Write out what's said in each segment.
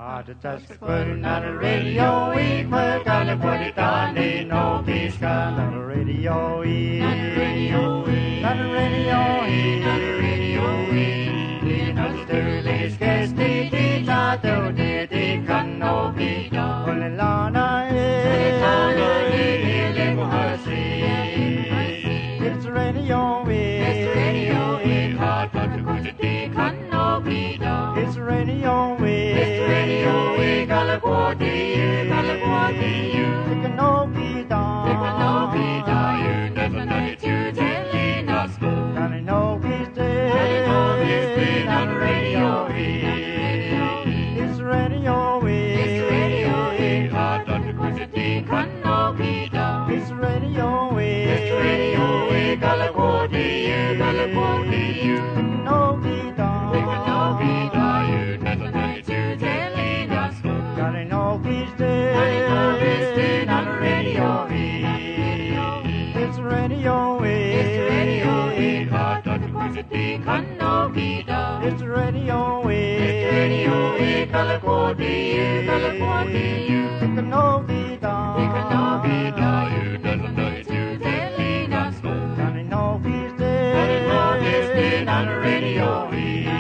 Just put on the radio, we put on the Puritani, no Pisca, not a radio, not a radio, not a radio, not a radio, not a It's radio, we California, California, you can no be done, you never know it, you telling us, gotta know he's dead, on the radio, it's radio, hard to put it in, can no be done, it's radio, California, California, you can no be done. It's radio, California, California, you can no be done. You never know it's you telling us. Gotta know he's dead, on the radio.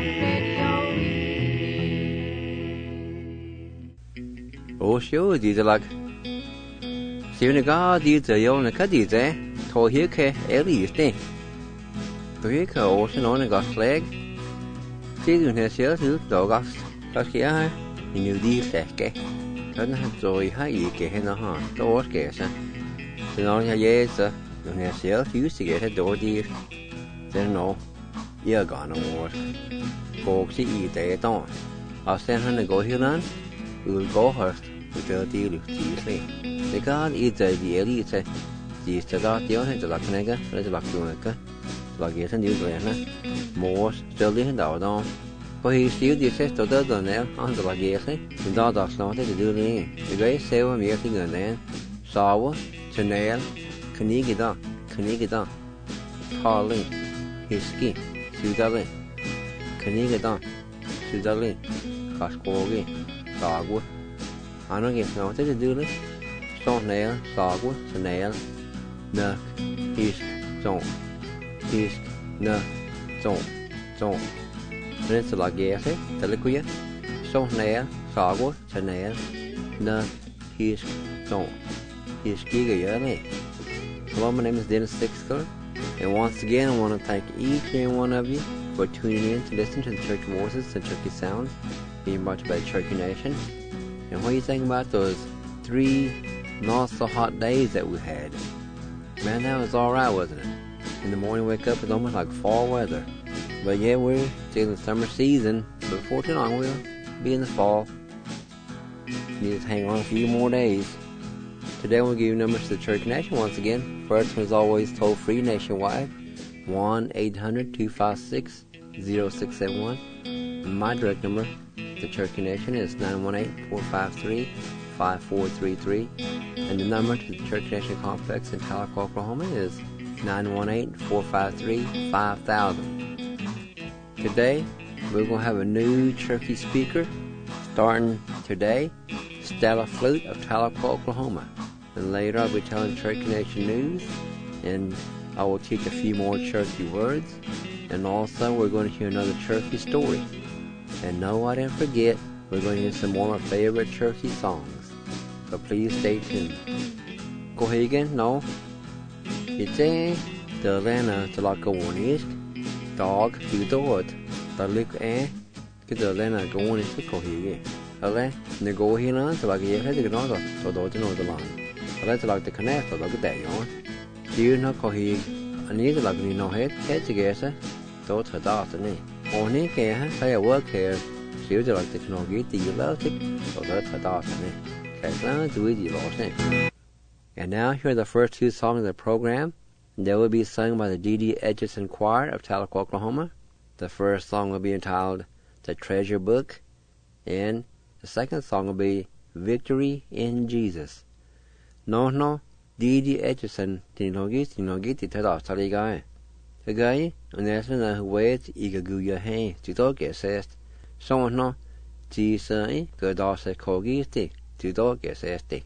Oh, sure, these are like. Seven God, these are your Nakadis, eh? Told here, Ellie, stay. To here, ocean on a got flag. See you near sales, dog, plus here, you knew these, okay? Turn the joy high, you get in a hand, doors, guess, eh? Then all your years, you near sales, used to get a door, dear. Then no, you're gonna work. Folks, eat day dawn. I'll send her to go here, and we will go first. With the deal with Tuesday. The God is the elite. The Stadot, the only the Lacanaga, let the Lacunaca, Lagat and Ugrana, Morse, still in our down. For he still the sister does on there on the Lagate, and Dodos not to do the great sailor meeting and then Sawa, Chanel, Canigida, Parley, Hisky, Sudalin, Canigida, Sudalin, Cascogi, Dogwood. I don't get no to do this. Stone nail, sagwood, to nail, nuck, hisk, zone, nuck, zone. Then it's like yes, the liquid. Stone nail, sagwood, to nail, nuck, hisk, zone. Hisk, giga, hello, my name is Dennis Sixler, and once again, I want to thank each and one of you for tuning in to listen to the Church Voices and Turkey Sounds being brought to you by Turkey Nation. And what do you think about those 3 not so hot days that we had? Man, that was alright, wasn't it? In the morning, wake up, it's almost like fall weather. But yeah, we're still in the summer season. But before too long, we'll be in the fall. Need to hang on a few more days. Today, we'll give you numbers to the Church Nation once again. First one is always toll free nationwide 1-800-256-0671. And my direct number, the Cherokee Nation, is 918-453-5433, and the number to the Cherokee Nation Complex in Tahlequah, Oklahoma is 918-453-5000. Today, we're going to have a new Cherokee speaker starting today, Stella Flute of Tahlequah, Oklahoma. And later I'll be telling Cherokee Nation news, and I will teach a few more Cherokee words, and also we're going to hear another Cherokee story. And no, I didn't forget, we're going to hear some more of my favorite Cherokee songs. So please stay tuned. Go ahead again? No? It's the Lena to like go on is dog to do it. The look the Lena go on is to go here. The go here on to like a head to know the line. To like the connect or look at that on. Do you know go here? I need to like no head together. Don't her daughter me. Only care, say a work here, she'll like the technology to you love it, so that's her daughter. And now here are the first 2 songs of the program. They will be sung by the D.D. Edgerton Choir of Tahlequah, Oklahoma. The first song will be entitled The Treasure Book, and the second song will be Victory in Jesus. No, D.D. Edgerton, technology to tell us how you go. The guy, and there's another way to go your hand to talk, it says, so no, Jesus Godase Kogisti to dog is este.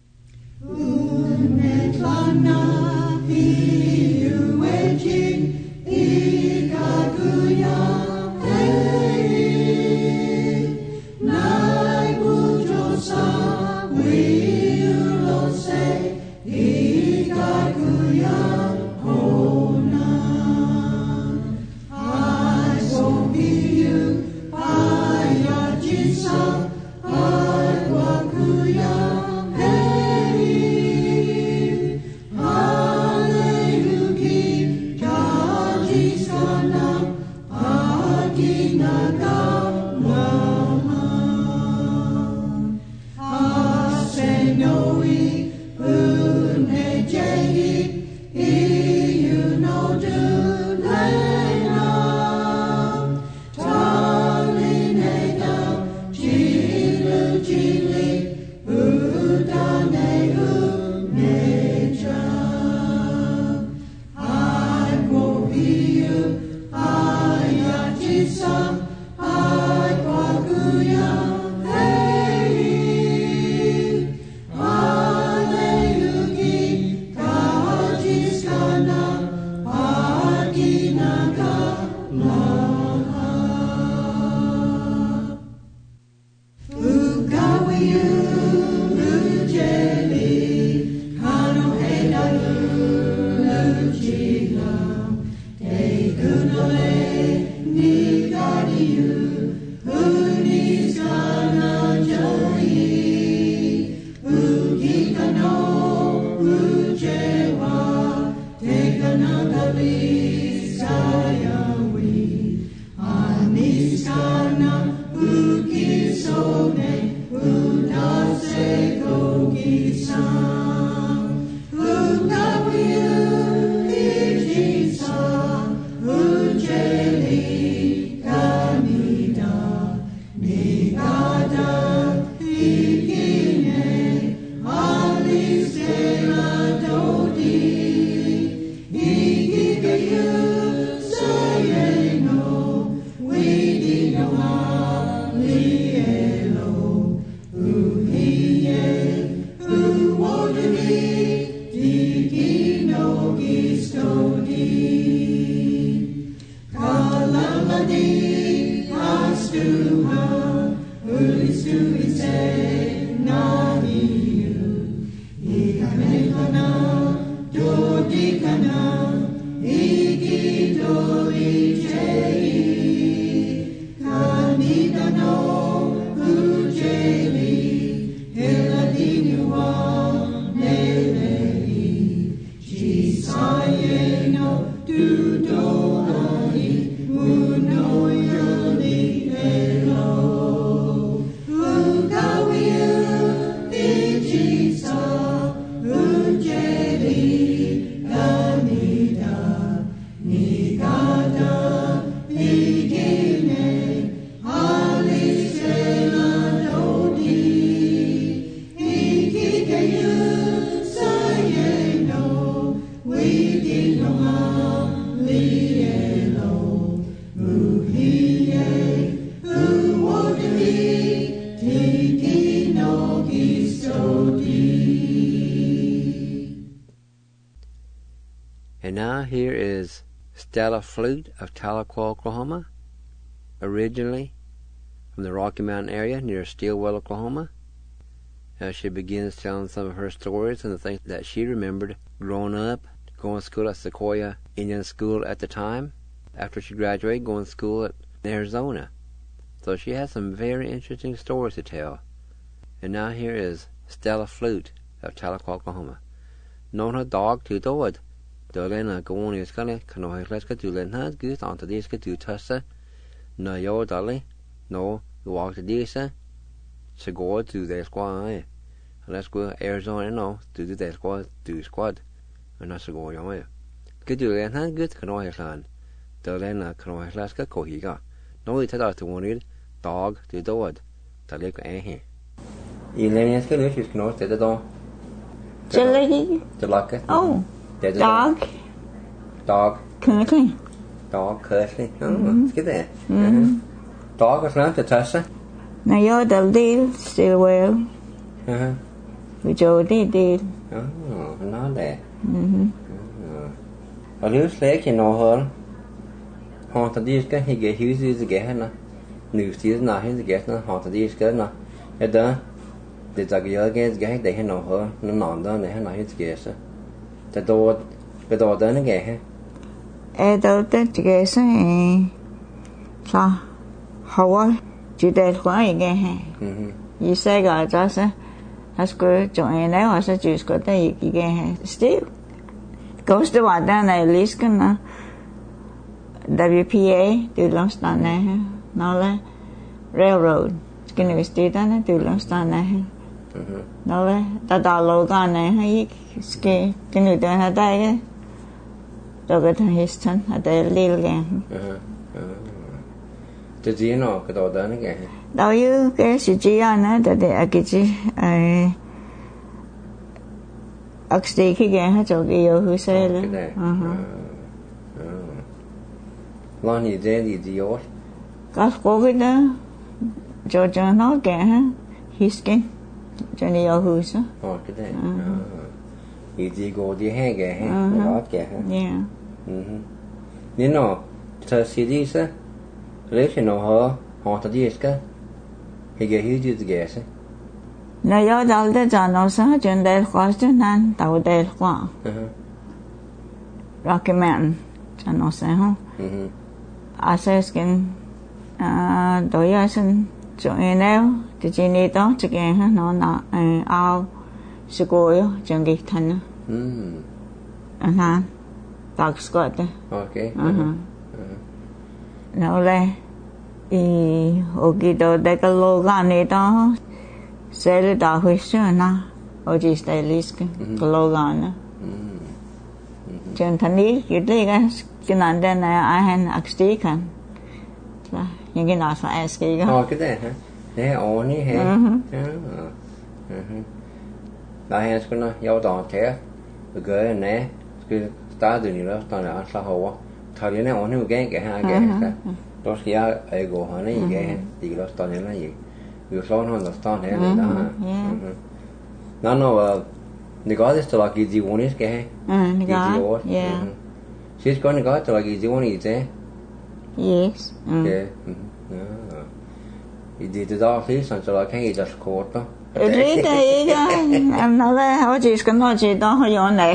And now here is Stella Flute of Tahlequah, Oklahoma, originally from the Rocky Mountain area near Stillwell, Oklahoma. As she begins telling some of her stories and the things that she remembered growing up, going to school at Sequoia Indian School at the time, after she graduated, going to school at Arizona. So she has some very interesting stories to tell. And now here is Stella Flute of Tahlequah, Oklahoma. Known her dog to the wood. Dolena going is gonna canoe let's get to Lena good on to this get to Tussa. No yo dolly. No walk to this to go to the squad. Let's go Arizona no to do the squad. And not to go your good to Lena good canoe land. Dolena canoe let's get cohiga. No it out to one dog to the wood. The lake eh. Elenia's gonna she's canoe to the door. Jelly? The lock it. Oh. Dog. Curtly. Dog curtly. Oh, let's get there. Dog is not the Tussa. Now you're the deal still well. We do deal. Nó đẹp. Ở lúc lấy cái nó hơn. Họ ta đi cái cái hiếu gì cái nó. Nếu xíu nào hết cái nó họ ta đi cái nó. Cái đó để cho cái để nó hơn nó ngon đó này nó hết cái sao. Cái đồ đó nó cái ha. Đồ đó cái sao sao Hawaii chỉ để khoa cái ha. You say God just that's good. Join now I said just got there you can still goes to what down at least can WPA từ Longston này ha. Nó là railroad cái university đó nó từ Longston này ha. Nó là ta logan này hay cái người ta ở đây á. Rồi cái thằng Houston ở đây Lil gang. Cái gì nó cái đồ đó nó cái đâu như cái sự chỉ anh á để cái gì Oxy khi ghé hết chỗ cái yêu hư xe lên. Lo gì thế gì rồi? Có cái đó cho nó ghé ha, hiskin cho nó yêu hư sao? Cái này. Gì cô đi hay ghé ha, đó ghé ha. Yeah. Nên nó thật sự đi sao? Lấy cái nó họ thật đi cái ghé hiếu gì ghé sao? Now you're the John also John Dale question and Tao Dale Qua. Rocky Mountain John also huh? I says can do you sin join now did you need to again huh? No not I'll Sequoia John Gate Tanner. Dog Scott. Okay. Now le Ogido Decalogan need to Sale da huisha na oji stylish cái logan na chân thani cái nan den I han axti kan là những cái nào phải cái cái này hả để ổn đi hả là hay cái nó yêu đòn thế cái này cái ta từ nữa tao là sao hậu thời điểm này ổn như cái hai cái đó khi ai go hả này cái thì đó tao nhớ là gì you don't understand it no negócio to aqui de unis que é negócio yeah she's going to go to aqui de unis eh yes okay e de da aqui são só quem é just corto Rita iga nó là họ chỉ cần nói chuyện đó họ dọn này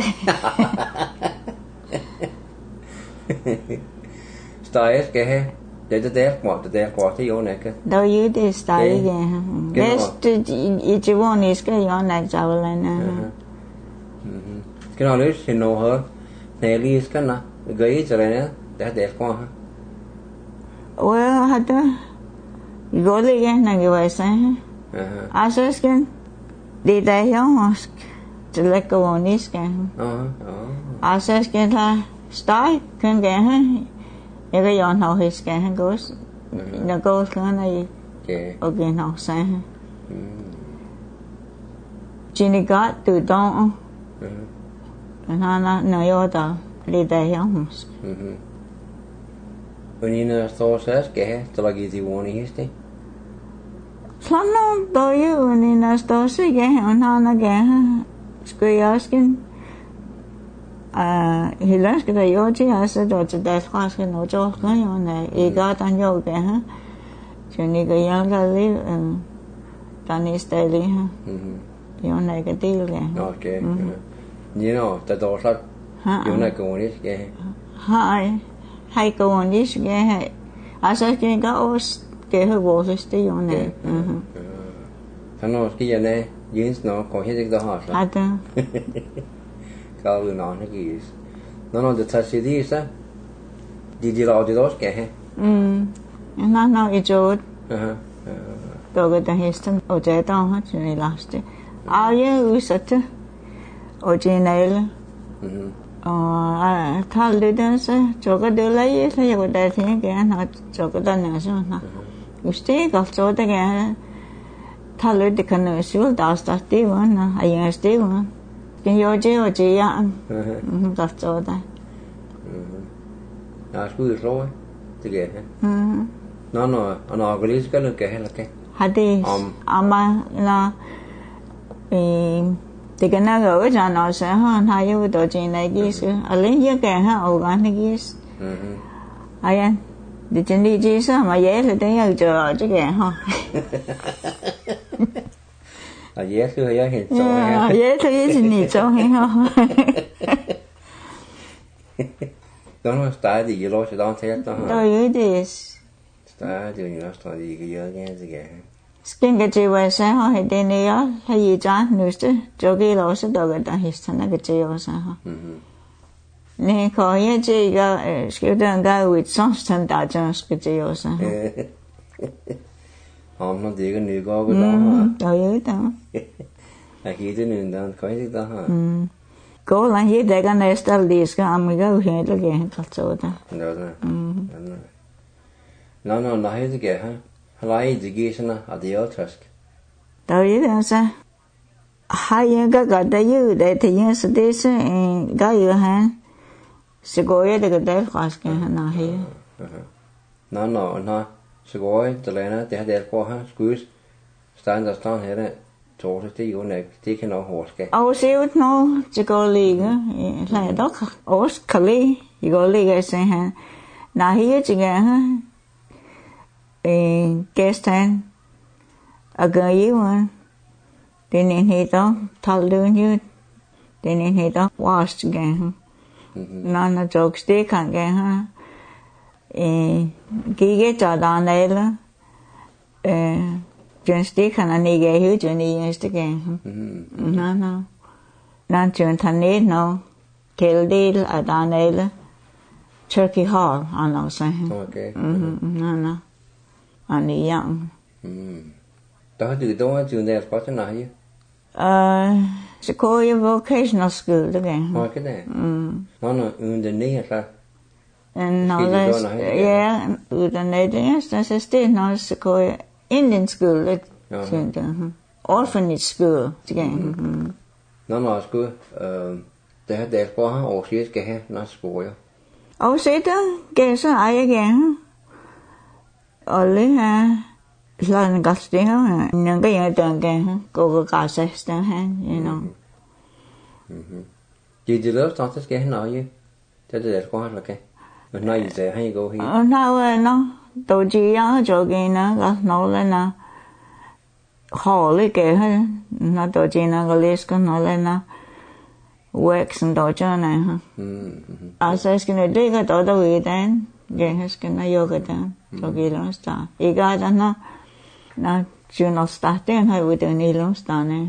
style que é det qua thì vô này cái đâu như thế style cái chỉ muốn is cái yon này sao lên cái nào đấy thì nó hơn này lý cái nào gấy cho này để qua ha well hata gọi lại cái này vậy sao asas cái đi đây không chỉ là cái one is cái asas cái là style cái ha cái yon hậu hết cái ha goes nó goes cái này ok nó sai chỉ nên có tự động nó yêu đó đi đây không when you know says que te la gizi one este Slano do you when you know say que nó cái squeaskin hilas que yo chỉ hace do te das cosas que no yo cái này y có tan yo cái ha cho nên cái yang là lý tan isteli ha yo này cái tiêu cái okay you know te do sa yo này cái one cái hay cái one cái hay asa cái có cái hơi vô cái yo này thằng nó cái này jeans nó có hết cái đó hả cao hơn nó cái gì nó được thật sự đi sao đi lao đi đó cái ha nó ít chút tôi cái hết xong ở đây tao hết chuyện last ai usat ở trên này là thằng đi đó sao cho cái đứa lấy cái đây thì cái nó cho cái đó nữa sao nó usted gặp cho cái thằng lấy cái nó xíu đào start đi mà nó ai start mà cái yo chỉ ya gặp cho đây à cứ rồi thì cái nó cái lý cái là cái là cái Hadis. Ama na thì cái nào gỡ ra nó sẽ hơn hai yếu tố chuyện này kia sự ở lấy dưới càng ha organic kia ai anh thì trên đi chi sao mà dễ thì thấy ở chờ chứ kìa ha dễ thì thấy hiện chỗ dễ thì hiện chỗ ha đó là tại gì lo sẽ đón thế đó đó vậy thì tại điều nữa tại gì cái giờ nghe gì kìa skin cái gì vậy sao ha thì tên này á hay gì cha nữa chứ cho cái lo sẽ đó cái ta hết sana cái gì vậy sao ha nè có những cái cái đơn cái với sáng sớm đã cho cái gì vậy sao nó thì cái nữ có cái đó ha rồi vậy đó khi cái nữ đó có cái đó ha cố là hiện tại cái này style đi cái amiga hiện tại cái thật sự đó nó nói cái gì ha lại education ở địa trust rồi vậy đó sao hai cái đây như để thì những sự đấy sẽ cái gì ha sẽ có cái đấy khó cái nào hay nó sẽ có cái là để để qua ha school standard stand here chỗ thì có này thì cái nó horse cái siêu nó chỉ có lý là đó horse kali có lý cái sẽ ha nào hay chỉ cái ha cái stand ở gần yếu mà thế nên thì đó thal đơn như thế nên thì đó wash cái nó joke stick cái ha cái trò đó này là chuyện stick là này cái hiểu chuyện này stick cái nó chuyện thành này nó kêu đi ở đó này là Turkey Hall anh nói sao nó anh ấy dạng đó từ đó trường đại có thế nào chứ Sequoia Vocational School đó kìa cái này nó là Indonesia sao nó là Indonesia nó sẽ stay nó Sequoia Indian School là orphanage school chứ kìa nó là school để để có học sĩ cái nó school học sĩ đó cái số ai kìa ở lấy ha là gặp tiếng á những cái gì tưởng kìa cô có sẽ stand hand you know chị đi lớp xong cái nào chứ thế để có là cái mình nói gì hay cô hi nó tổ chức á chỗ cái nó lên là họ lấy cái ha nó tổ chức nó cái list của nó lên là works tổ chức này ha sẽ cái này đây cái tổ cái tên cái cái nó vô cái tên cho cái nó start ý cái đó nó chưa nó start tên hay với tên này nó start này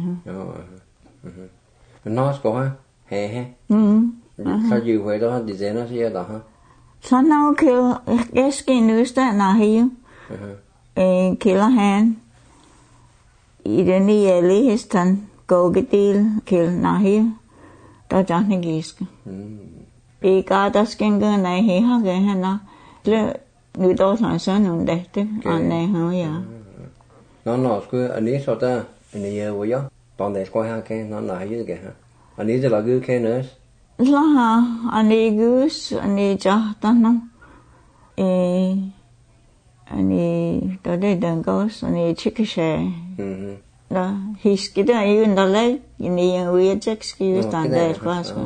nó có ha he sao chịu vậy đó thì dễ nó sẽ đó ha sao nó kêu cái skin nữa nó hay kêu là hand ý đến đi lấy hết thân cô cái tiền kêu nó hay đó chẳng hay gì vì cả đó skin cái này hay ha cái ha nó người tôi sản xuất nó đẹp thế anh này hả vậy nó cứ anh ấy sao ta anh ấy vừa đó toàn để coi ha cái nó là cái gì hả anh ấy là cứ cái nữa là ha anh ấy cứ anh ấy cho ta nó anh ấy đó đây đừng có anh ấy chicken share đó his cái đó anh đó lấy anh ấy vừa check cái stand there class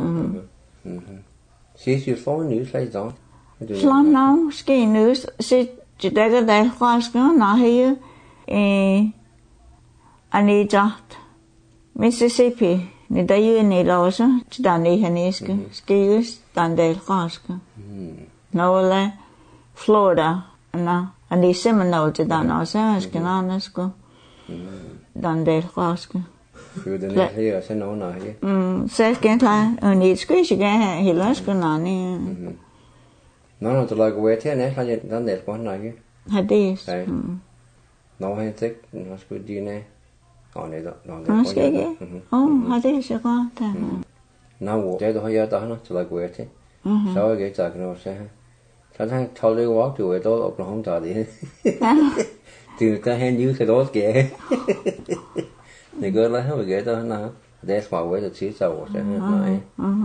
she's your phone news like that Islam now cái news sẽ chỉ để cái đại class nó hay anh ấy cho Mississippi người ta yêu này lâu sao chỉ đàn đi hành ấy cái đàn đại class nó là Florida nó anh ấy Seminole chỉ đàn nó sao cái nó có đàn đại class cứ đến đây là sẽ nói nói chứ sẽ cái thà anh ấy cái gì cái hiểu lắm cái nào nè nó là tụi cái thế này là đàn đại class nói chứ Hadis nó hay thích nó cứ đi này này đó nó cái Hadis có ta nó vô cái đó hay đó nó tụi cái thế sau cái giờ nó sẽ thằng thâu đi walk từ đó ở không chờ đi từ cái hand như cái đó kìa thì cứ lấy hết cái đó nó để vào cái chỉ sau sẽ nói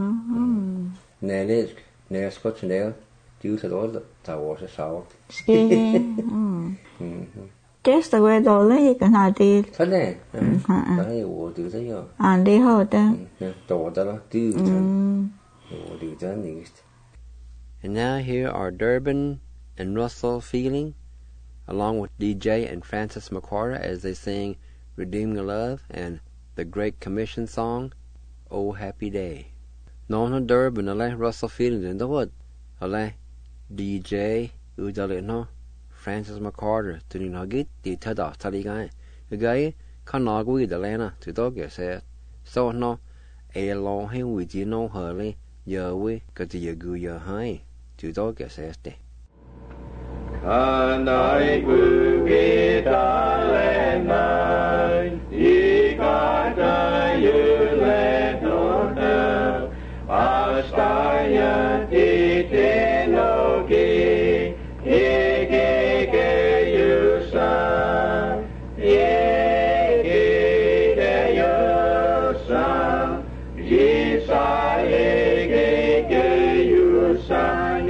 nè Scotch nail chứ cái đó tàu sẽ sau Just the way you can have it. Sunday. Đấy, ủa từ thế nhở? Đi hậu đó. Tổ đó là từ ủa từ thế này. And now here are Durbin and Russell Feeling, along with DJ and Francis McCarter, as they sing Redeeming Love and the Great Commission song, Oh Happy Day. No Durbin, Russell Feeling, and the what? DJ, Udalino, Francis McCarter, to Nugget, the Tada, Taligai. The guy can't with the Lana to dog yourself. So no, a long him with you know hurly, your way, got your goo your high, to dog yourself. Can I go get a land? He got a you let on the Astaya, it no key, you son, you son, Jesus, you son,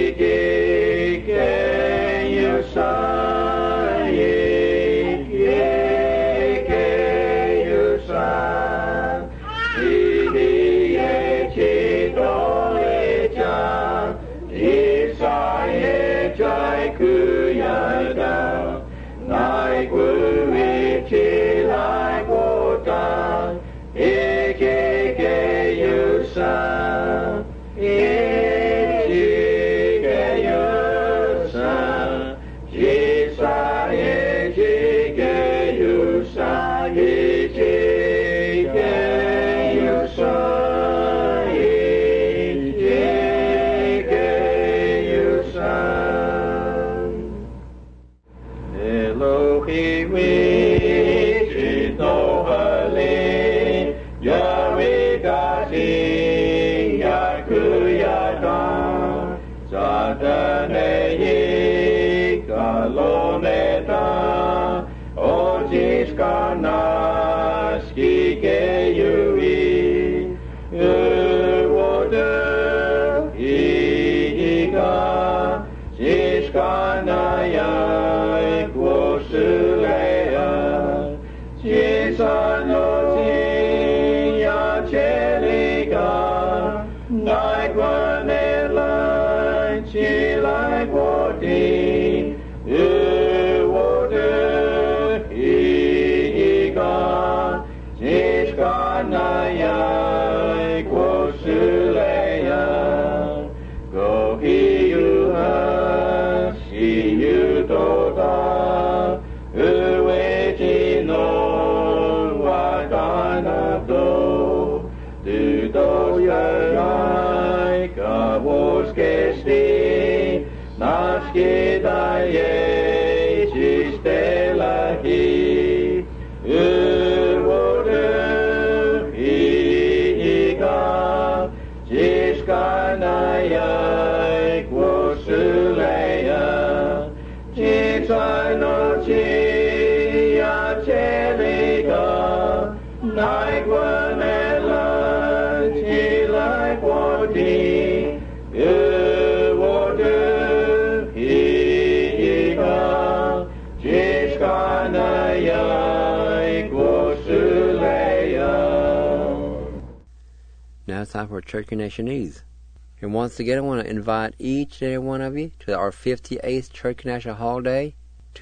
Now it's time for Cherokee Nationese. And once again, I want to invite each and every one of you to our 58th Cherokee National Holiday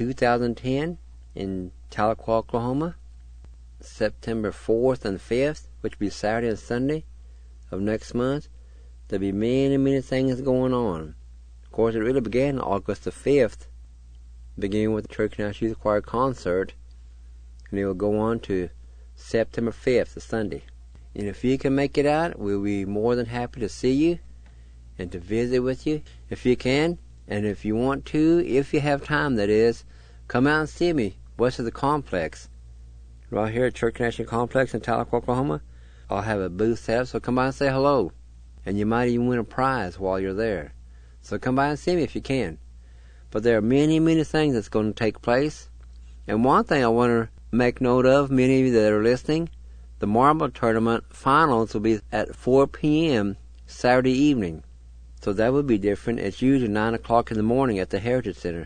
2010 in Tahlequah, Oklahoma, September 4th and 5th, which will be Saturday and Sunday of next month. There'll be many, many things going on. Of course, it really began on August the 5th, beginning with the Cherokee National Youth Choir concert, and it will go on to September 5th, the Sunday. And if you can make it out, we'll be more than happy to see you and to visit with you if you can. And if you want to, if you have time, that is, come out and see me west of the complex. Right here at Cherokee National Complex in Tahlequah, Oklahoma. I'll have a booth set up, so come by and say hello. And you might even win a prize while you're there. So come by and see me if you can. But there are many, many things that's going to take place. And one thing I want to make note of, many of you that are listening, the marble tournament finals will be at 4 p.m. Saturday evening. So that would be different. It's usually 9 o'clock in the morning at the Heritage Center.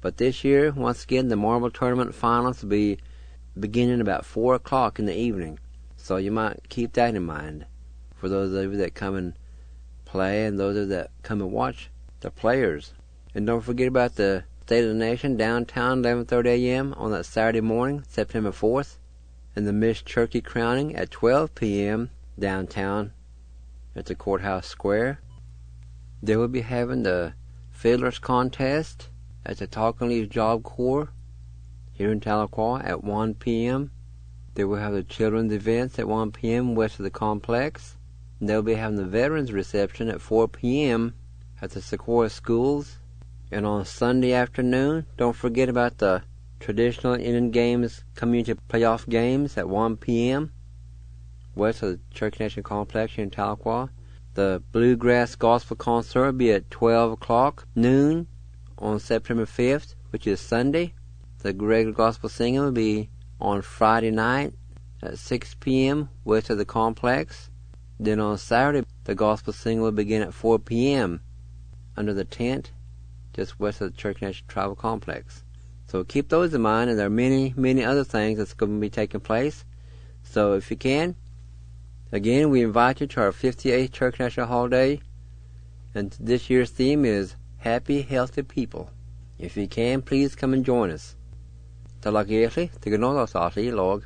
But this year, once again, the marble tournament finals will be beginning about 4 o'clock in the evening. So you might keep that in mind for those of you that come and play and those of you that come and watch the players. And don't forget about the State of the Nation downtown, 11:30 a.m. on that Saturday morning, September 4th. And the Miss Turkey crowning at 12 p.m. downtown at the Courthouse Square. They will be having the Fiddlers Contest at the Talking Leaf Job Corps here in Tahlequah at 1 p.m. They will have the children's events at 1 p.m. west of the complex. And they'll be having the Veterans Reception at 4 p.m. at the Sequoia Schools. And on Sunday afternoon, don't forget about the traditional Indian Games Community Playoff Games at 1 p.m. west of the Church Nation Complex here in Tahlequah. The Bluegrass Gospel Concert will be at 12 o'clock noon on September 5th, which is Sunday. The regular gospel singing will be on Friday night at 6 p.m. west of the complex. Then on Saturday, the gospel singing will begin at 4 p.m. under the tent just west of the Church Nation Tribal Complex. So keep those in mind, and there are many, many other things that's going to be taking place. So if you can, again, we invite you to our 58th Church National Holiday, and this year's theme is Happy, Healthy People. If you can, please come and join us. Talagirli, Tiganolosati log.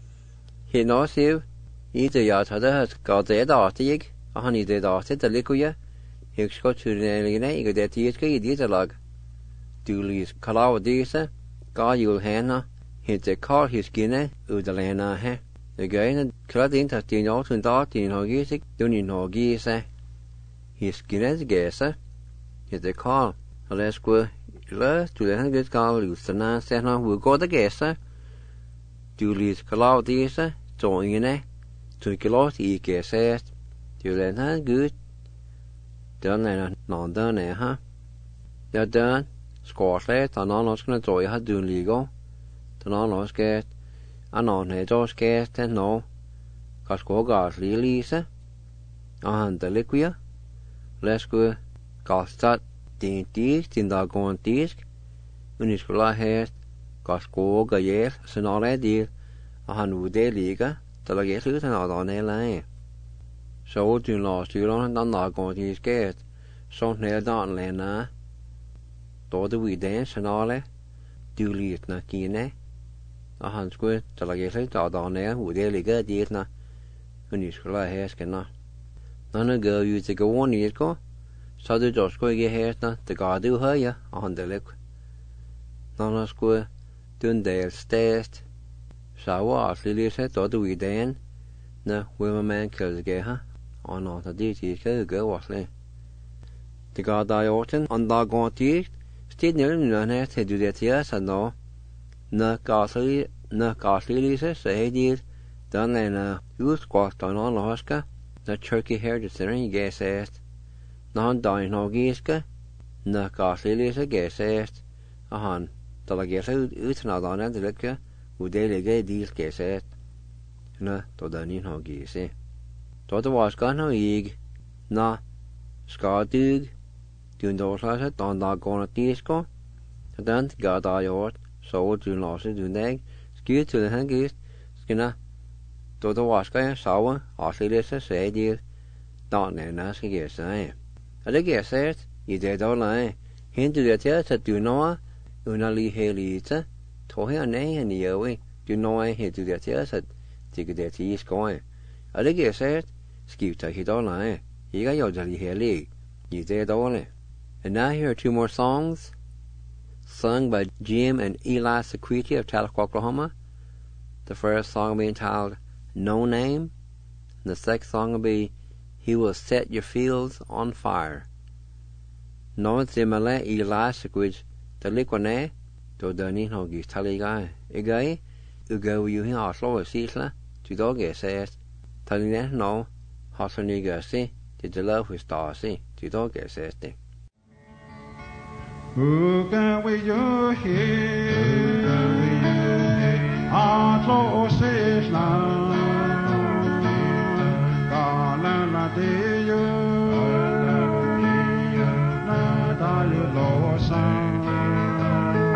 Hinosiu, either Yatada has got the Dartig, a honey the Darted, the Likuya, Hixco to the Eline, you get the Iska, you did a log. Dulis Kalawadisa, God you'll hana, hit the car his guinea, Udalena he. The guy in the Cladin to the North and Dart in Hogisic, Dunin Hogisa. His guinea's guesser, hit the car, let's go. To the hundred call Lucina said no will go the guesser. Dulis Kalawadisa, so in a to Kilot e guesses. Do let her good. Done and not done, huh? They're done. Squatlett, and all going to throw you had doing legal. The non loss get, and on head or scarce, and no. Cause go gas, Lisa. And the liquid. Let's go. Cause that din disc, in the going disc. When it's go ahead, cause go gayet, so not a deal. And would they liga, till I get loose and out on a line. So, do lost you on and not going to get. So nail down lena. Då we dance and all that. Do leave na kine. A hand squid till I get it out on there, would they liga dear na. When you school I hask and na. None of girl used to go 1 year ago. So the just go get hair na, the guard do her ya on the lick. None of school, doing their stairs. So what, Lily said, do we dan? Na, will my man kill the geha? Oh no, the duty is go was le. The guard I orton on the going to Still nearly none has to do that here, so no. No costly Lisa, say dear. Done and you squawked on Alaska. The turkey hair just there, guess asked. Non dying no giska. No costly Lisa, guess asked. A hun. Till I guess out not on the liquor. Would they legate these guess asked? No, to the new no gissy. To the wash got no egg. No. Scar dug. Doing those last on the going to disco. Then got I out, so doing lost it doing egg. Ski to the hangis, skinner. To the wash guy, sour, Australia say dear. Don't know, ask a guess, I guess it, you did all lie. Hint to the tears that do know, Unali Halita. To her nay and the away. Do know I hit to the tears that take the tea is going. I guess it, skip to hit all lie. You got your jelly haley. You did all it. And now here are 2 more songs, sung by Jim and Eli Security of Tahlequah, Oklahoma. The first song will be entitled No Name, and the second song will be He Will Set Your Fields on Fire. No Zimale Eli Security, the liquane, to the Ninogi Taligai. Egay, Ugo you here are slow as Isla, to dog says, Talina no, Hossaniga see, did the love with Darcy, to dog says. Who can we you hear? Our closest love, Galana de you, Nada you lost.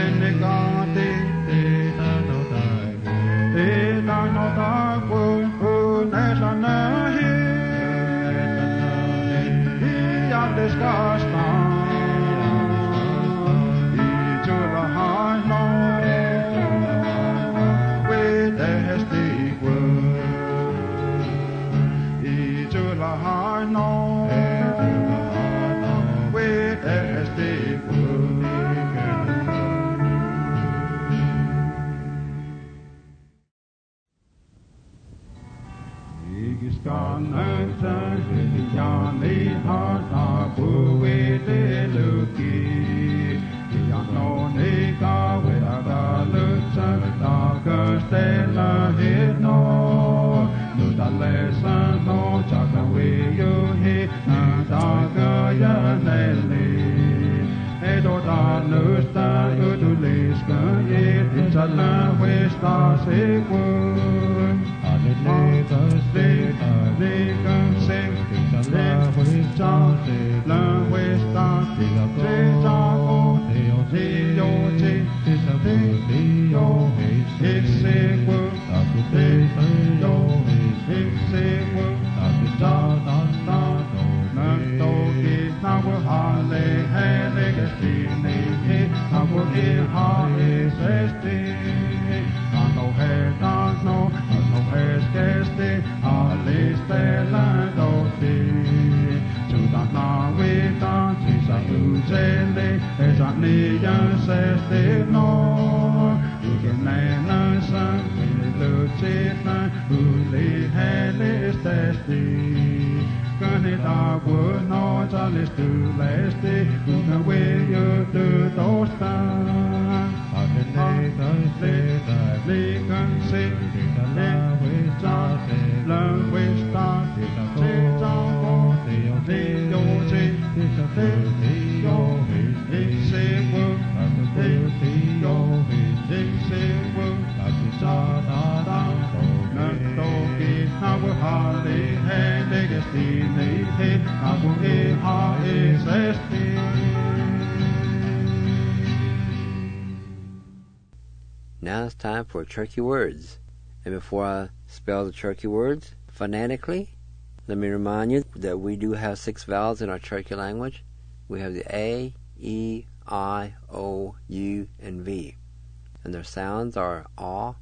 Now it's time for Cherokee words. And before I spell the Cherokee words phonetically, let me remind you that we do have 6 vowels in our Cherokee language. We have the A, E, I, O, U, and V. And their sounds are A,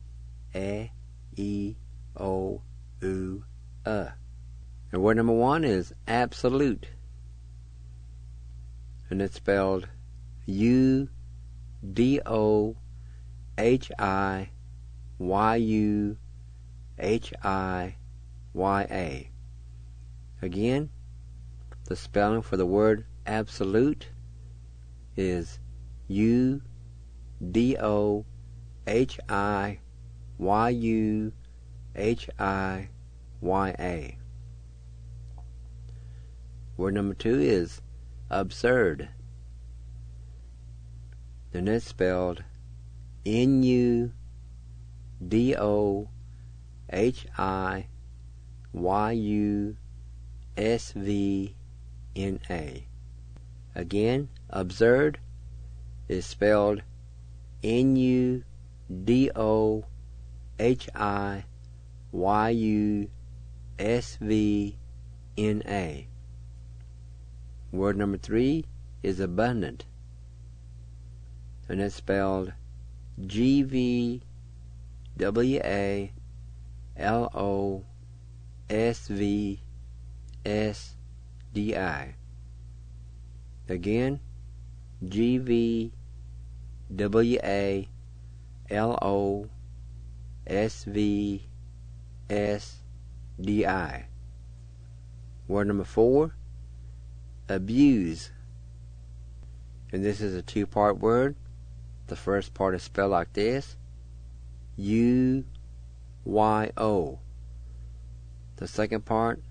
E, O, U, And word number 1 is absolute. And it's spelled U-D-O-H-I-Y-U-H-I-Y-A. Again, the spelling for the word absolute is U-D-O-H-I-Y-U-H-I-Y-A. Word number 2 is absurd. And it's spelled N-U-D-O-H-I-Y-U-S-V-N-A. Again, absurd is spelled N-U-D-O-H-I-Y-U-S-V-N-A. Word number 3 is abundant. And it's spelled G-V-W-A-L-O-S-V-S-D-I. Again, G-V-W-A-L-O-S-V-S-D-I. Word number 4, abuse. And this is a 2-part word. The first part is spelled like this: U-Y-O. The second part,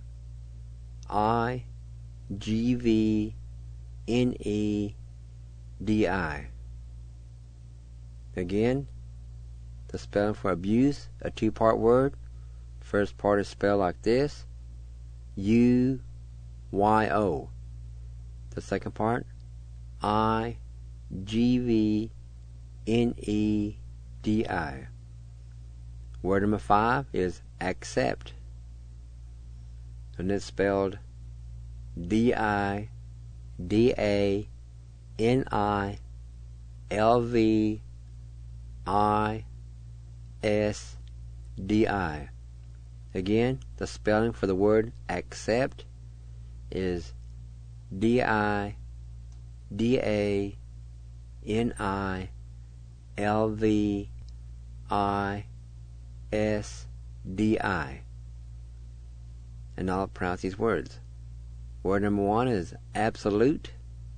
I-G-V-N-E-D-I. Again, the spelling for abuse, a 2-part word. First part is spelled like this: U-Y-O. The second part, I-G-V-N-E-D-I. N-E-D-I. Word number 5 is accept. And it's spelled D-I-D-A-N-I-L-V-I-S-D-I. Again, the spelling for the word accept is D-I-D-A-N-I-L-V-I-S-D-I. And I'll pronounce these words. Word number 1 is absolute.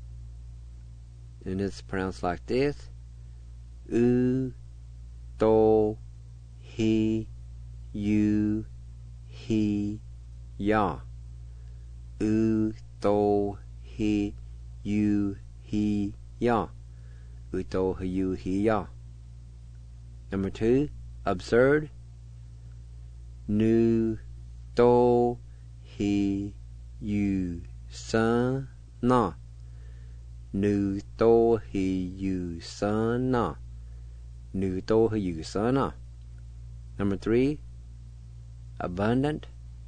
And it's pronounced like this. U, to, he, you, he, ya. U, to, he, you, he, ya. U, to, he, you, he, ya. Number 2, absurd. Nu, to, he, you, son, na. Nu, to, he, you, son, na. Nu, to, he, you, son, na. Number 3, abundant.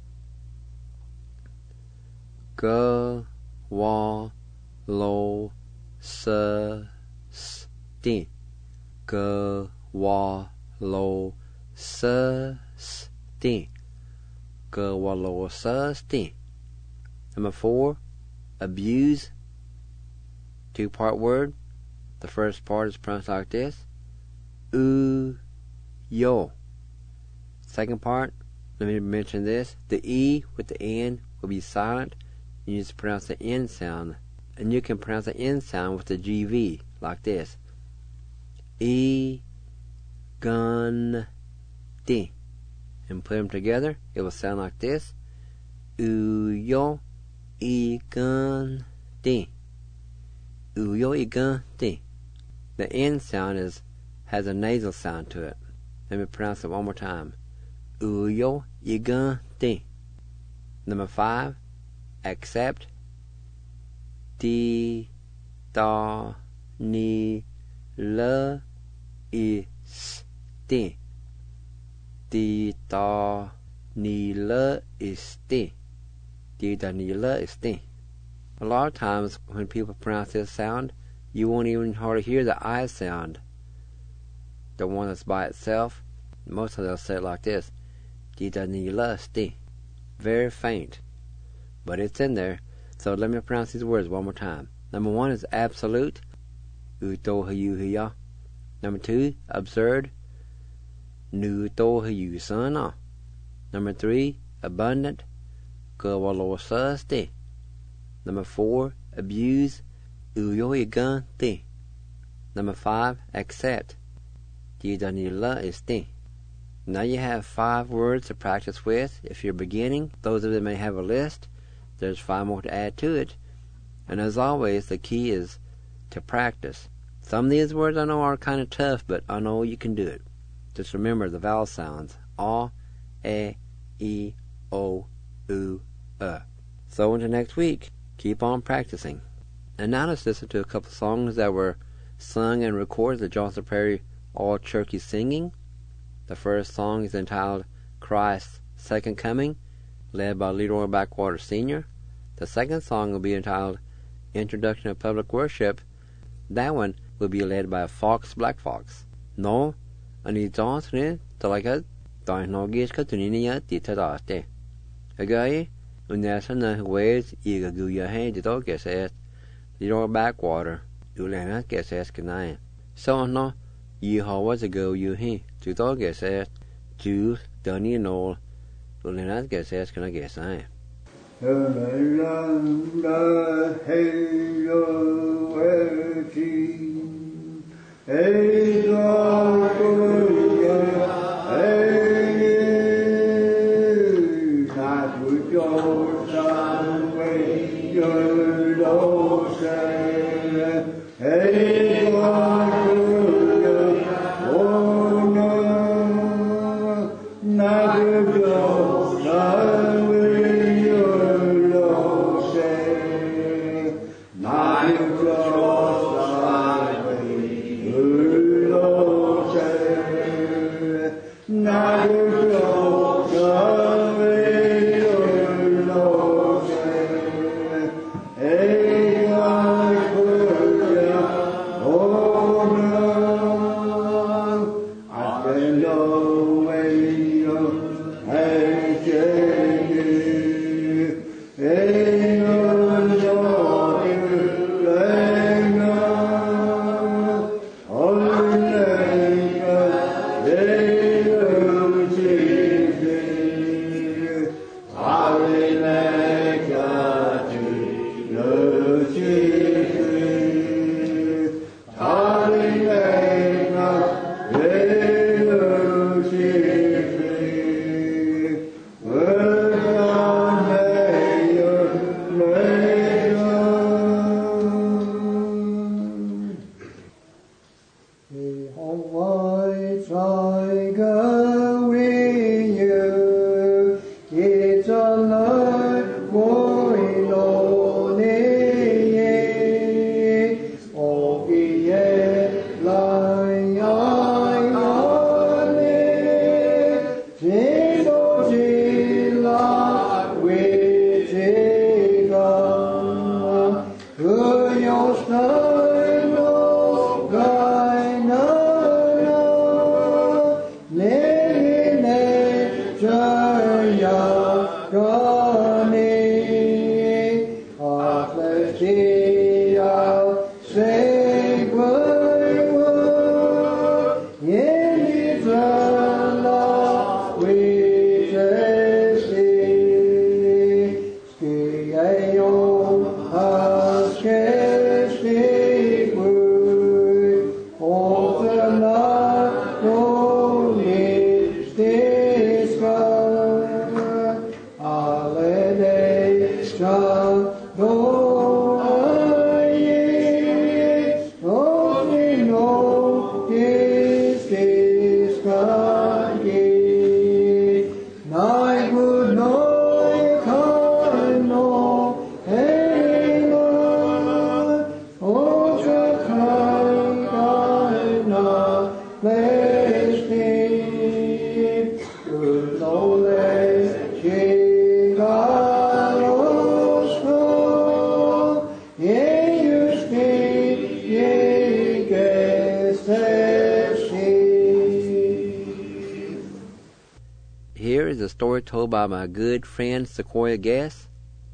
Ga, wa, lo, sa, sti. Ga, wa, lo, sa, sti. Ga, wa, lo, sa, sti. Number 4, abuse. 2-part word. The first part is pronounced like this. U, yo. Second part, let me mention this. The E with the N will be silent. You just pronounce the N sound. And you can pronounce the N sound with the GV, like this. E, gun, ti. And put them together, it will sound like this. U, yo, e, gun, ti. U, yo, e, gun, ti. The N sound has a nasal sound to it. Let me pronounce it one more time. U, yo, e, gun, ti. Number 5, accept. Ti, ta, ni, la, i, sti. Ti, ta, ni, la, i, sti. Ti, ta, ni, la, i, sti. A lot of times when people pronounce this sound, you won't even hardly hear the I sound. The one that's by itself. Most of them say it like this. Ti, ta, ni, la, sti. Very faint. But it's in there. So let me pronounce these words one more time. Number 1 is absolute. U, to, he, you, he, ya. Number 2, absurd. Nu, to, he, you, son, na. Number 3, abundant. Ga, wa, lo, sa, sti. Number 4, abuse. U, yo, e, gun, ti. Number 5, accept. Ti, ta, ni, la, i, sti. Now you have 5 words to practice with. If you're beginning, those of you may have a list. There's 5 more to add to it. And as always, the key is to practice. Some of these words I know are kind of tough, but I know you can do it. Just remember the vowel sounds. A, E, I, O, U, E. So until next week, keep on practicing. And now let's listen to a couple of songs that were sung and recorded at Johnson Prairie All Cherokee Singing. The first song is entitled Christ's Second Coming, led by Leroy Backwater Sr. The second song will be entitled Introduction of Public Worship. That one will be led by Fox Black Fox. No, ani Johnson talaga Dinogiska Tuninia Titadate. Again, Unasana ways Igaguya Hand did all guess at Leroy Backwater, Ulana guess ask nine. So no, Yehovah's ago you he, to dog guess at Jews, Dunny and all. Well, then I guess that's going to guess I am. Nine cross thy way, Here is a story told by my good friend Sequoyah Gass,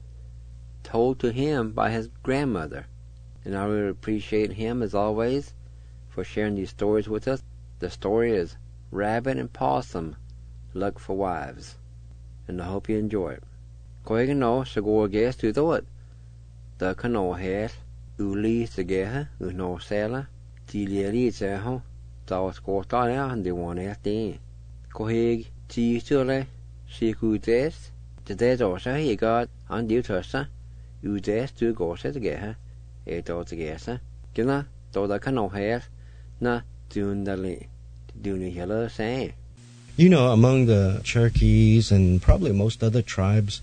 told to him by his grandmother. And I really appreciate him, as always, for sharing these stories with us. The story is Rabbit and Possum Look for Wives, and I hope you enjoy it. Koiga no Sequoyah Gass to the what? The canoe has Uli Segaha, no Sala, Tilia Seho, Tawas Cortana, and the one at the Kohig. Chi chule si ku des de do sa he got on du tosa u des tu go se de ha e do de gesa gina do da kan no have na dun da li dun hello say. You know, among the Cherokees and probably most other tribes,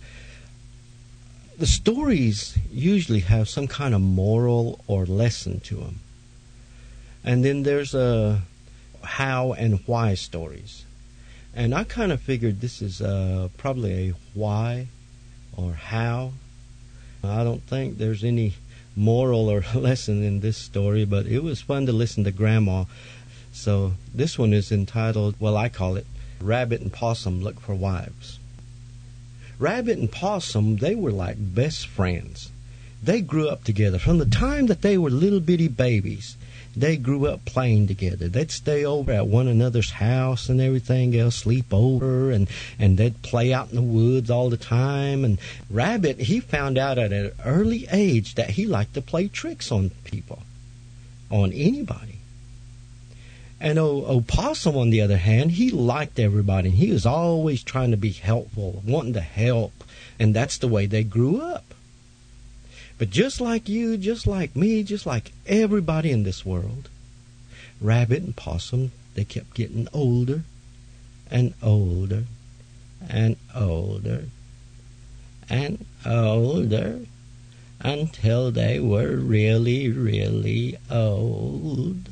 the stories usually have some kind of moral or lesson to them. And then there's a how and why stories. And I kind of figured this is probably a why or how. I don't think there's any moral or lesson in this story, but it was fun to listen to Grandma. So this one is entitled, well, I call it, Rabbit and Possum Look for Wives. Rabbit and Possum, they were like best friends. They grew up together. From the time that they were little bitty babies, they grew up playing together. They'd stay over at one another's house and everything else, sleep over, and they'd play out in the woods all the time. And Rabbit, he found out at an early age that he liked to play tricks on people, on anybody. And Possum, on the other hand, he liked everybody. He was always trying to be helpful, wanting to help, and that's the way they grew up. But just like you, just like me, just like everybody in this world, Rabbit and Possum, they kept getting older and older and older and older until they were really, really old.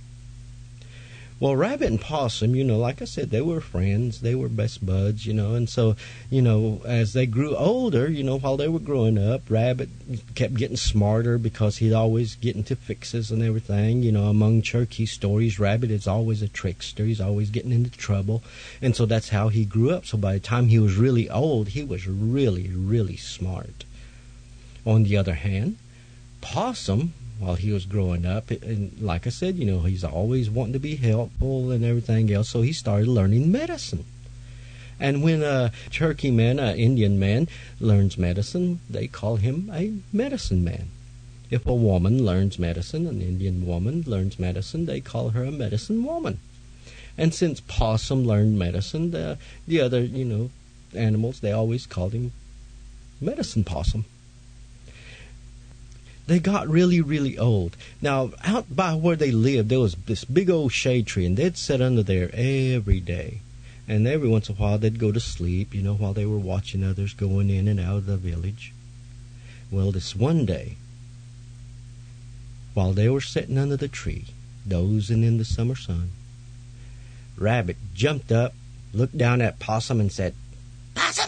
Well, Rabbit and Possum, like I said, they were friends. They were best buds, and so, as they grew older, while they were growing up, Rabbit kept getting smarter because he'd always get into fixes and everything. Among Cherokee stories, Rabbit is always a trickster. He's always getting into trouble. And so that's how he grew up. So by the time he was really old, he was really, really smart. On the other hand, Possum, while he was growing up, and like I said, he's always wanting to be helpful and everything else, so he started learning medicine. And when a Cherokee man, an Indian man, learns medicine, they call him a medicine man. If a woman learns medicine, an Indian woman learns medicine, they call her a medicine woman. And since Possum learned medicine, the other, animals, they always called him Medicine Possum. they got really, really old. Now, out by where they lived, there was this big old shade tree, and they'd sit under there every day. And every once in a while, they'd go to sleep, while they were watching others going in and out of the village. Well, this one day, while they were sitting under the tree, dozing in the summer sun, Rabbit jumped up, looked down at Possum, and said, "Possum,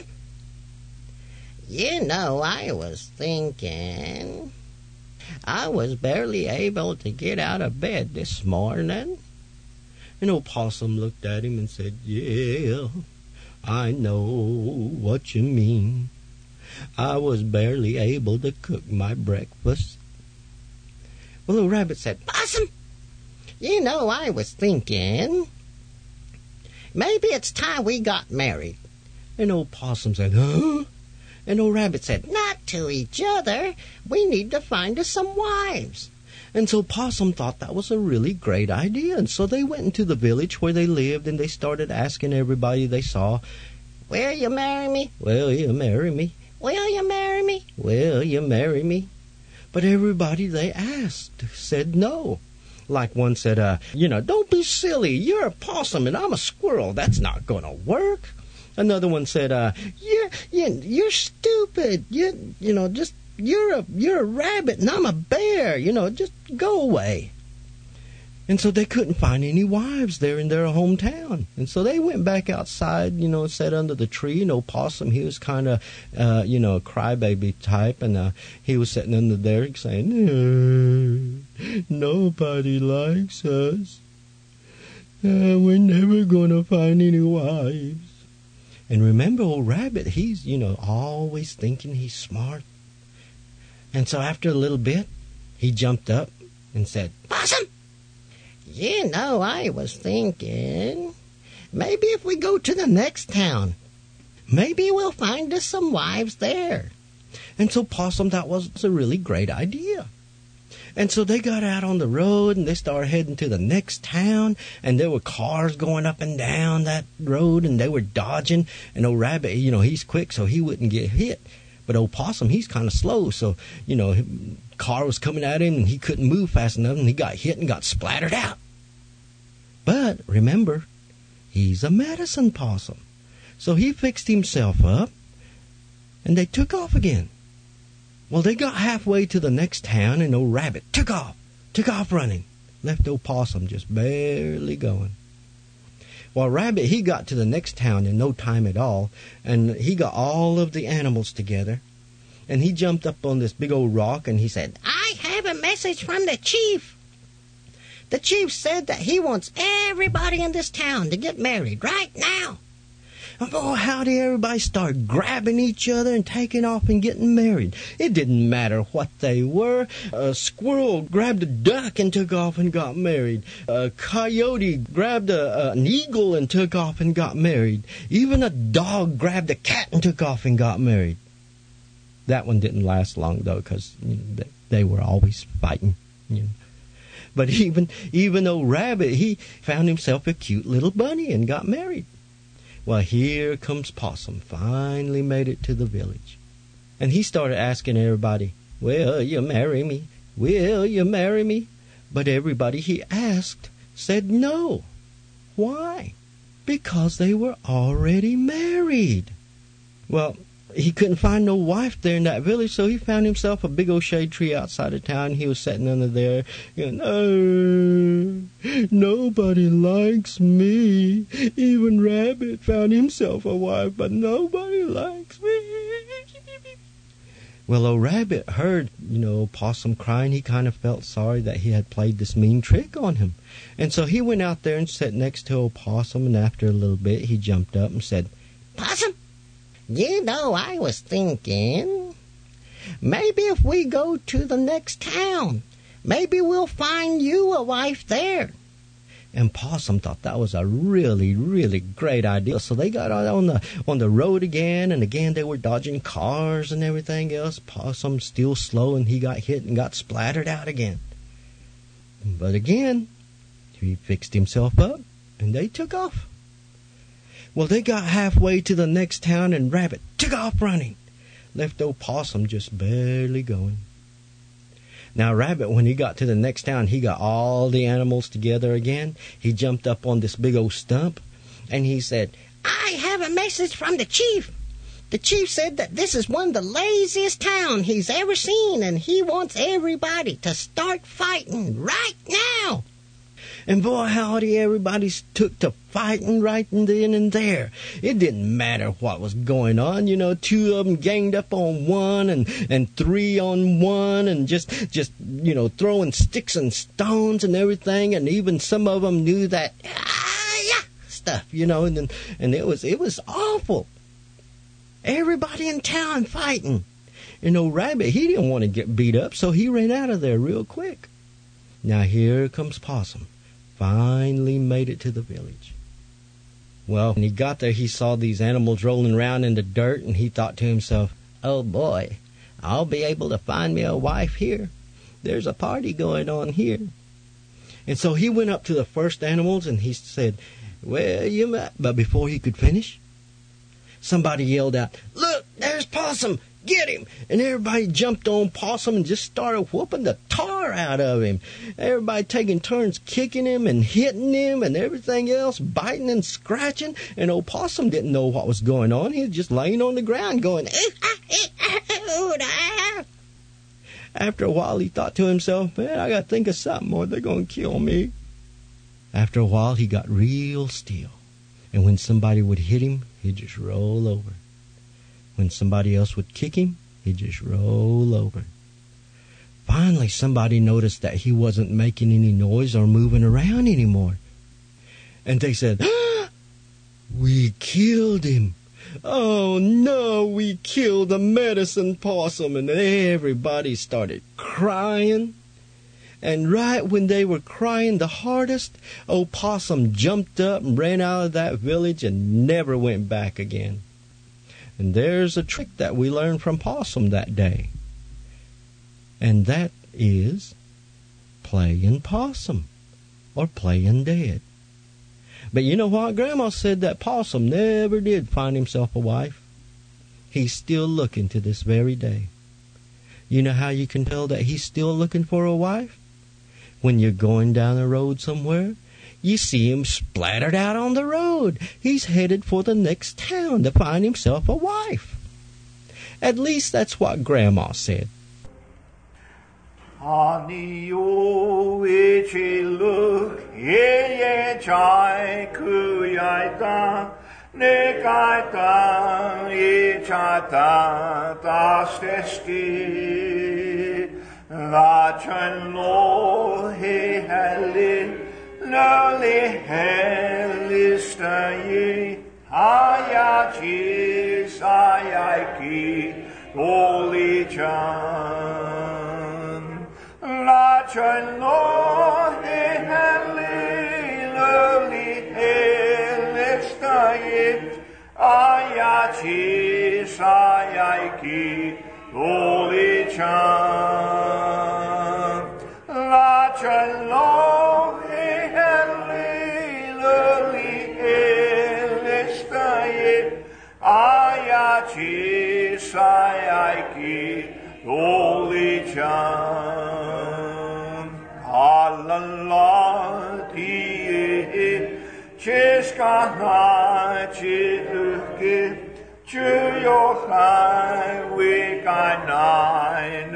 I was thinking. I was barely able to get out of bed this morning." And old Possum looked at him and said, "Yeah, I know what you mean. I was barely able to cook my breakfast." Well, old Rabbit said, "Possum, I was thinking, maybe it's time we got married." And old Possum said, "Huh?" And old Rabbit said, "Not to each other. We need to find us some wives." And so Possum thought that was a really great idea. And so they went into the village where they lived, and they started asking everybody they saw, "Will you marry me? Will you marry me? Will you marry me? Will you marry me?" But everybody they asked said no. Like one said, "Don't be silly. You're a possum and I'm a squirrel. That's not going to work." Another one said, "You're stupid. You're a rabbit and I'm a bear. Just go away." And so they couldn't find any wives there in their hometown. And so they went back outside, sat under the tree. Possum, he was kind of, a crybaby type. And he was sitting under there saying, "Nobody likes us. We're never going to find any wives." And remember, old Rabbit, he's, always thinking he's smart. And so after a little bit, he jumped up and said, "Possum, I was thinking, maybe if we go to the next town, maybe we'll find us some wives there." And so Possum, that was a really great idea. And so they got out on the road, and they started heading to the next town, and there were cars going up and down that road, and they were dodging. And old Rabbit, he's quick, so he wouldn't get hit. But old Possum, he's kind of slow, so, car was coming at him, and he couldn't move fast enough, and he got hit and got splattered out. But remember, he's a medicine possum. So he fixed himself up, and they took off again. Well, they got halfway to the next town, and old Rabbit took off running. Left old Possum just barely going. Well, Rabbit, he got to the next town in no time at all, and he got all of the animals together, and he jumped up on this big old rock, and he said, "I have a message from the chief. The chief said that he wants everybody in this town to get married right now." Oh, how did everybody start grabbing each other and taking off and getting married? It didn't matter what they were. A squirrel grabbed a duck and took off and got married. A coyote grabbed an eagle and took off and got married. Even a dog grabbed a cat and took off and got married. That one didn't last long, though, because they were always fighting. But even old Rabbit, he found himself a cute little bunny and got married. Well, here comes Possum, finally made it to the village. And he started asking everybody, "Will you marry me? Will you marry me?" But everybody he asked said no. Why? Because they were already married. Well, he couldn't find no wife there in that village, so he found himself a big old shade tree outside of town. He was sitting under there, "Nobody likes me. Even Rabbit found himself a wife, but nobody likes me." Well, old Rabbit heard, Possum crying. He kind of felt sorry that he had played this mean trick on him. And so he went out there and sat next to old Possum, and after a little bit, he jumped up and said, "Possum, I was thinking, maybe if we go to the next town, maybe we'll find you a wife there." And Possum thought that was a really, really great idea. So they got out on the road again, and again they were dodging cars and everything else. Possum still slow, and he got hit and got splattered out again. But again, he fixed himself up, and they took off. Well, they got halfway to the next town, and Rabbit took off running. Left old Possum just barely going. Now, Rabbit, when he got to the next town, he got all the animals together again. He jumped up on this big old stump, and he said, "I have a message from the chief. The chief said that this is one of the laziest towns he's ever seen, and he wants everybody to start fighting right now." And boy, howdy, everybody took to fighting right then and there. It didn't matter what was going on. 2 of them ganged up on one and 3 on one and just throwing sticks and stones and everything. And even some of them knew that, stuff, and it was awful. Everybody in town fighting. Rabbit, he didn't want to get beat up, so he ran out of there real quick. Now here comes Possum. Finally made it to the village. Well, when he got there, he saw these animals rolling around in the dirt, and he thought to himself, "Oh boy, I'll be able to find me a wife here. There's a party going on here." And so he went up to the first animals, and he said, "Well, you might..." But before he could finish, somebody yelled out, "Look, there's Possum! Get him!" And everybody jumped on Possum and just started whooping the tar out of him. Everybody taking turns kicking him and hitting him and everything else, biting and scratching. And old Possum didn't know what was going on. He was just laying on the ground going, After a while, he thought to himself, "Man, I got to think of something or they're going to kill me." After a while, he got real still. And when somebody would hit him, he'd just roll over. When somebody else would kick him, he'd just roll over. Finally, somebody noticed that he wasn't making any noise or moving around anymore. And they said, "We killed him. Oh, no, we killed the medicine possum." And everybody started crying. And right when they were crying the hardest, old Possum jumped up and ran out of that village and never went back again. And there's a trick that we learned from Possum that day. And that is playing possum or playing dead. But you know what? Grandma said that Possum never did find himself a wife. He's still looking to this very day. You know how you can tell that he's still looking for a wife? When you're going down the road somewhere, you see him splattered out on the road. He's headed for the next town to find himself a wife. At least that's what Grandma said. 아니요 외칠룩 예예 잘 그야이다 내가 다 이차다 다스테스티 라찬로 헤할리 너리 헬리스타이 하야지 사야이키 돌리찬 라찬로 헤할리 너리 헬리스타이 하야지 사야이키 돌리찬 라찬로 아야치 사야이키 돌리찬 알랄라디에 제스카나 지르게 주요하이 위가나이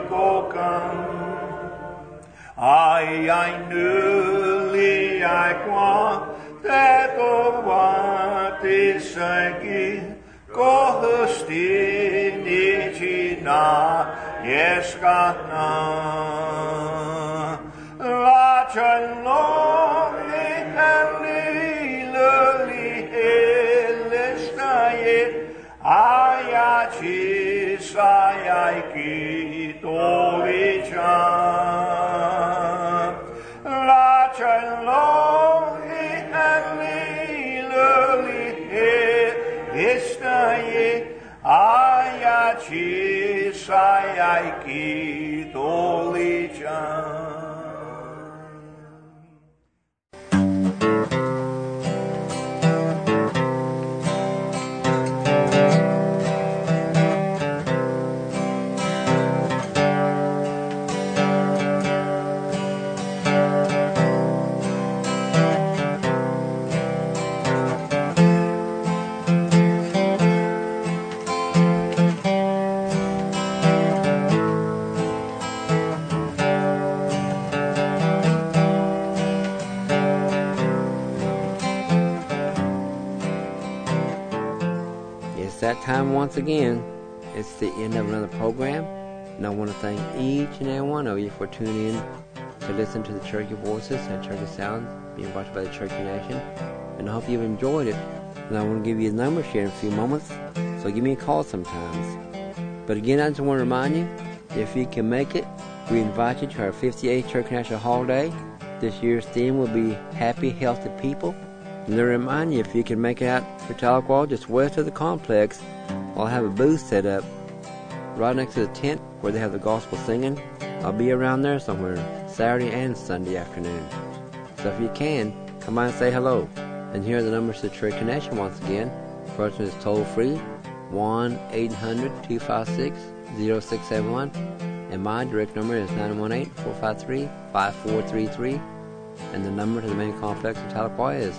누고간 아이아이 늘리아이과 대도와 디사기 고흐스티니지나 예스가나 라찬로리 헬리르리 헬레스타예 아야치 사야이키 돌리찬 라찬로리 헬리르리 아야치 사야이키 돌리찬 that time once again. It's the end of another program, and I want to thank each and every one of you for tuning in to listen to the Cherokee Voices and Cherokee Sounds being brought to you by the Cherokee Nation. And I hope you've enjoyed it. And I want to give you the numbers here in a few moments, so give me a call sometimes. But again, I just want to remind you, if you can make it, we invite you to our 58th Cherokee National Holiday. This year's theme will be Happy, Healthy People. And to remind you, if you can make it out for Tahlequah, just west of the complex, I'll have a booth set up right next to the tent where they have the gospel singing. I'll be around there somewhere Saturday and Sunday afternoon. So if you can, come by and say hello. And here are the numbers to the Cherokee Nation once again. First one is toll free, 1-800-256-0671. And my direct number is 918-453-5433. And the number to the main complex in Tahlequah is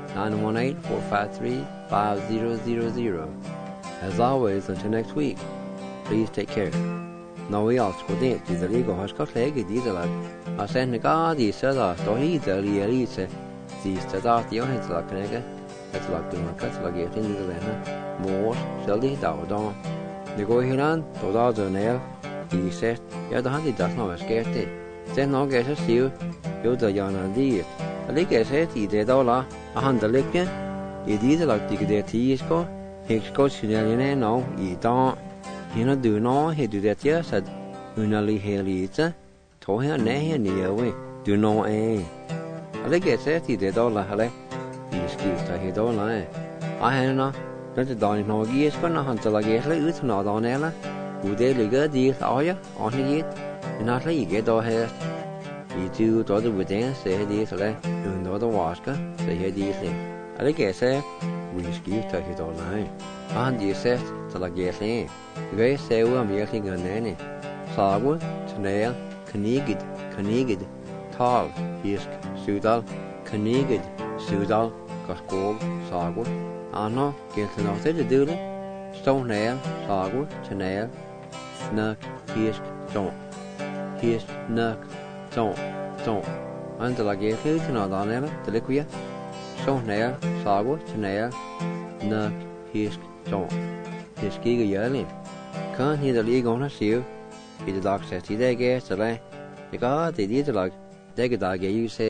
918-453-5000. As always, until next week, please take care. Now we also go dance to the legal hospital leg, these are like, I send the guard, these are the heat, the Elise, these are the only like a nigga, that's like doing a cut like it in the land, more, Shelly, down. They go here on, to the nail, he said, you're the hunted does not scare it. Then no get a seal, you're the young idea. A lick as it, he did all a hundred licking, it is like the get tea go. He goes to the no, he don't. He not do no, he do that yes, said Unali Helita. Told him nay near away. Do no eh. I think it said he did all the hale. He excused he don't lie. I had no, not the Donny no gears for no hunter like it, it's not on Ella. Who they good deal are you on it? And not like you get all hair. You two daughter with dance, say this, you know the wasker, say here these things. I think it said. We excuse to his own line. And you said to like yes, eh? You guys say, I'm yelling on any. Sagu, Tanail, Kanigid, Tall, Hisk, Sudal, Kanigid, Sudal, Goskog, Sagu. Anno, get to know to do it. Stone nail, Sagu, Tanail, Nuck, Hisk, don't. Hisk, Nuck, don't. And the like yes, to know the nail, the liquid. Stone nail, Sagu, Tanail, Nuck, Hisk, don't. Hisk, Yelling. Can't hear the league on a seal. He the dog says, he they guess the lay. The god, they did like, they could dog, you say.